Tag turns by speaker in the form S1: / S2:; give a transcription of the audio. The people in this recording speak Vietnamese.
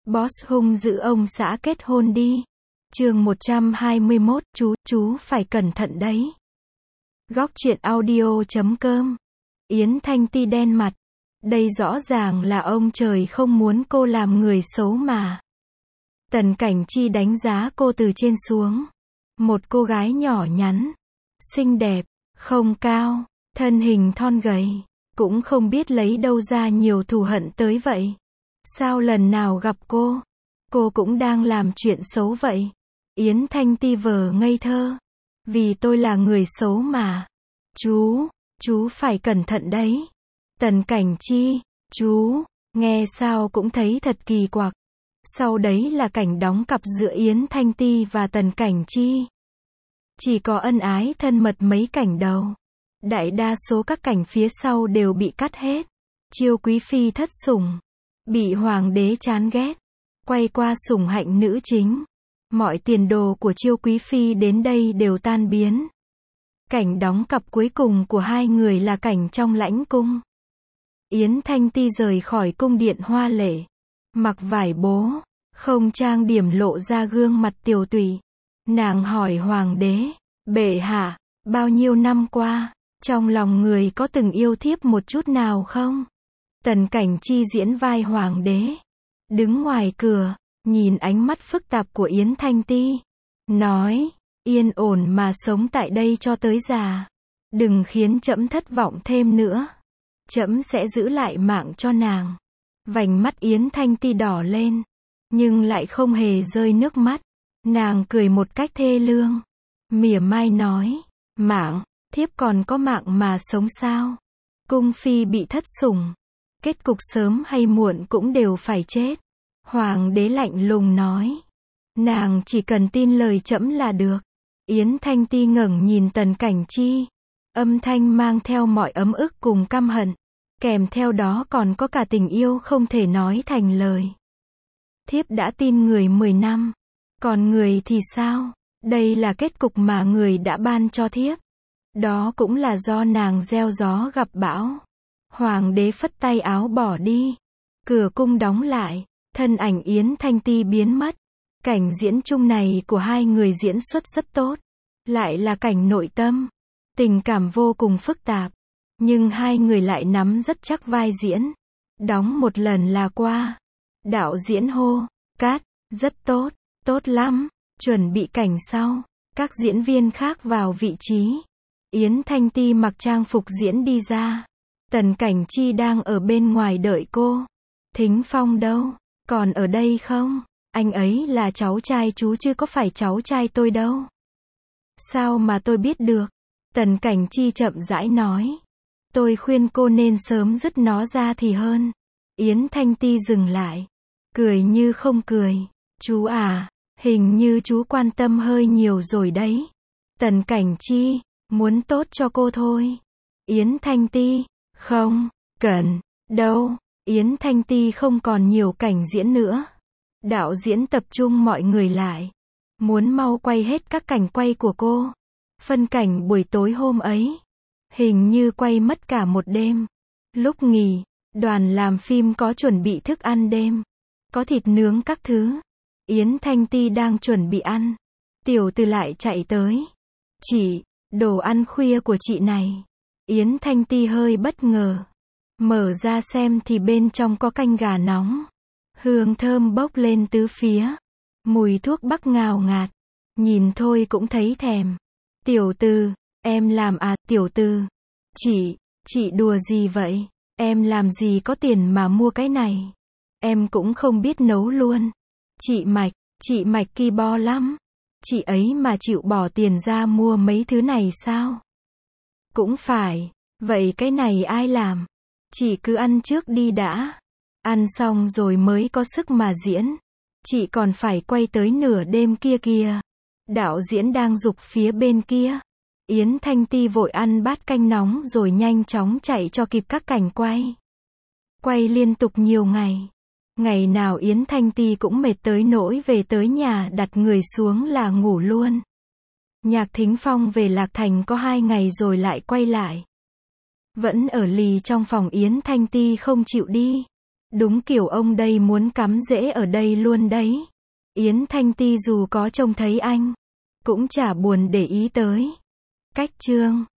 S1: Boss hung dữ ông xã kết hôn đi. Chương 121, chú phải cẩn thận đấy. Góc truyện audio.com. Yến Thanh Ti đen mặt. Đây rõ ràng là ông trời không muốn cô làm người xấu mà. Tần Cảnh Chi đánh giá cô từ trên xuống. Một cô gái nhỏ nhắn, xinh đẹp, không cao, thân hình thon gầy, cũng không biết lấy đâu ra nhiều thù hận tới vậy. Sao lần nào gặp cô cũng đang làm chuyện xấu vậy? Yến Thanh Ti vờ ngây thơ. Vì tôi là người xấu mà. Chú phải cẩn thận đấy. Tần Cảnh Chi, chú, nghe sao cũng thấy thật kỳ quặc. Sau đấy là cảnh đóng cặp giữa Yến Thanh Ti và Tần Cảnh Chi. Chỉ có ân ái thân mật mấy cảnh đầu. Đại đa số các cảnh phía sau đều bị cắt hết. Chiêu quý phi thất sủng, bị hoàng đế chán ghét, quay qua sủng hạnh nữ chính. Mọi tiền đồ của chiêu quý phi đến đây đều tan biến. Cảnh đóng cặp cuối cùng của hai người là cảnh trong lãnh cung. Yến Thanh Ti rời khỏi cung điện hoa lệ, mặc vải bố, không trang điểm lộ ra gương mặt tiều tụy. Nàng hỏi hoàng đế, bệ hạ, bao nhiêu năm qua, trong lòng người có từng yêu thiếp một chút nào không? Tần Cảnh Chi diễn vai hoàng đế, đứng ngoài cửa, nhìn ánh mắt phức tạp của Yến Thanh Ti, nói, yên ổn mà sống tại đây cho tới già. Đừng khiến trẫm thất vọng thêm nữa. Trẫm sẽ giữ lại mạng cho nàng. Vành mắt Yến Thanh Ti đỏ lên, nhưng lại không hề rơi nước mắt. Nàng cười một cách thê lương, mỉa mai nói, mạng, thiếp còn có mạng mà sống sao? Cung phi bị thất sủng, kết cục sớm hay muộn cũng đều phải chết. Hoàng đế lạnh lùng nói, nàng chỉ cần tin lời trẫm là được. Yến Thanh Ti ngẩng nhìn Tần Cảnh Chi, âm thanh mang theo mọi ấm ức cùng căm hận, kèm theo đó còn có cả tình yêu không thể nói thành lời. Thiếp đã tin người 10 năm, còn người thì sao? Đây là kết cục mà người đã ban cho thiếp. Đó cũng là do nàng gieo gió gặp bão. Hoàng đế phất tay áo bỏ đi. Cửa cung đóng lại, thân ảnh Yến Thanh Ti biến mất. Cảnh diễn chung này của hai người diễn xuất rất tốt. Lại là cảnh nội tâm, tình cảm vô cùng phức tạp. Nhưng hai người lại nắm rất chắc vai diễn. Đóng một lần là qua. Đạo diễn hô, cát, rất tốt, tốt lắm, chuẩn bị cảnh sau. Các diễn viên khác vào vị trí. Yến Thanh Ti mặc trang phục diễn đi ra. Tần Cảnh Chi đang ở bên ngoài đợi cô. Thính Phong đâu? Còn ở đây không? Anh ấy là cháu trai chú chứ có phải cháu trai tôi đâu. Sao mà tôi biết được? Tần Cảnh Chi chậm rãi nói. Tôi khuyên cô nên sớm dứt nó ra thì hơn. Yến Thanh Ti dừng lại, cười như không cười. Chú à, hình như chú quan tâm hơi nhiều rồi đấy. Tần Cảnh Chi, muốn tốt cho cô thôi. Yến Thanh Ti, không, cần, đâu. Yến Thanh Ti không còn nhiều cảnh diễn nữa. Đạo diễn tập trung mọi người lại, muốn mau quay hết các cảnh quay của cô. Phân cảnh buổi tối hôm ấy, hình như quay mất cả một đêm. Lúc nghỉ, đoàn làm phim có chuẩn bị thức ăn đêm, có thịt nướng các thứ. Yến Thanh Ti đang chuẩn bị ăn, tiểu từ lại chạy tới. Chị, đồ ăn khuya của chị này. Yến Thanh Ti hơi bất ngờ, mở ra xem thì bên trong có canh gà nóng, hương thơm bốc lên tứ phía, mùi thuốc bắc ngào ngạt, nhìn thôi cũng thấy thèm. Tiểu từ, em làm à? Tiểu từ, chị đùa gì vậy? Em làm gì có tiền mà mua cái này? Em cũng không biết nấu luôn. Chị Mạch ki bo lắm. Chị ấy mà chịu bỏ tiền ra mua mấy thứ này sao? Cũng phải, vậy cái này ai làm? Chị cứ ăn trước đi đã. Ăn xong rồi mới có sức mà diễn. Chị còn phải quay tới nửa đêm kia kìa. Đạo diễn đang giục phía bên kia. Yến Thanh Ti vội ăn bát canh nóng rồi nhanh chóng chạy cho kịp các cảnh quay. Quay liên tục nhiều ngày. Ngày nào Yến Thanh Ti cũng mệt tới nỗi về tới nhà đặt người xuống là ngủ luôn. Nhạc Thính Phong về Lạc Thành có 2 ngày rồi lại quay lại. Vẫn ở lì trong phòng Yến Thanh Ti không chịu đi. Đúng kiểu ông đây muốn cắm rễ ở đây luôn đấy. Yến Thanh Ti dù có trông thấy anh, cũng chả buồn để ý tới. Cách chương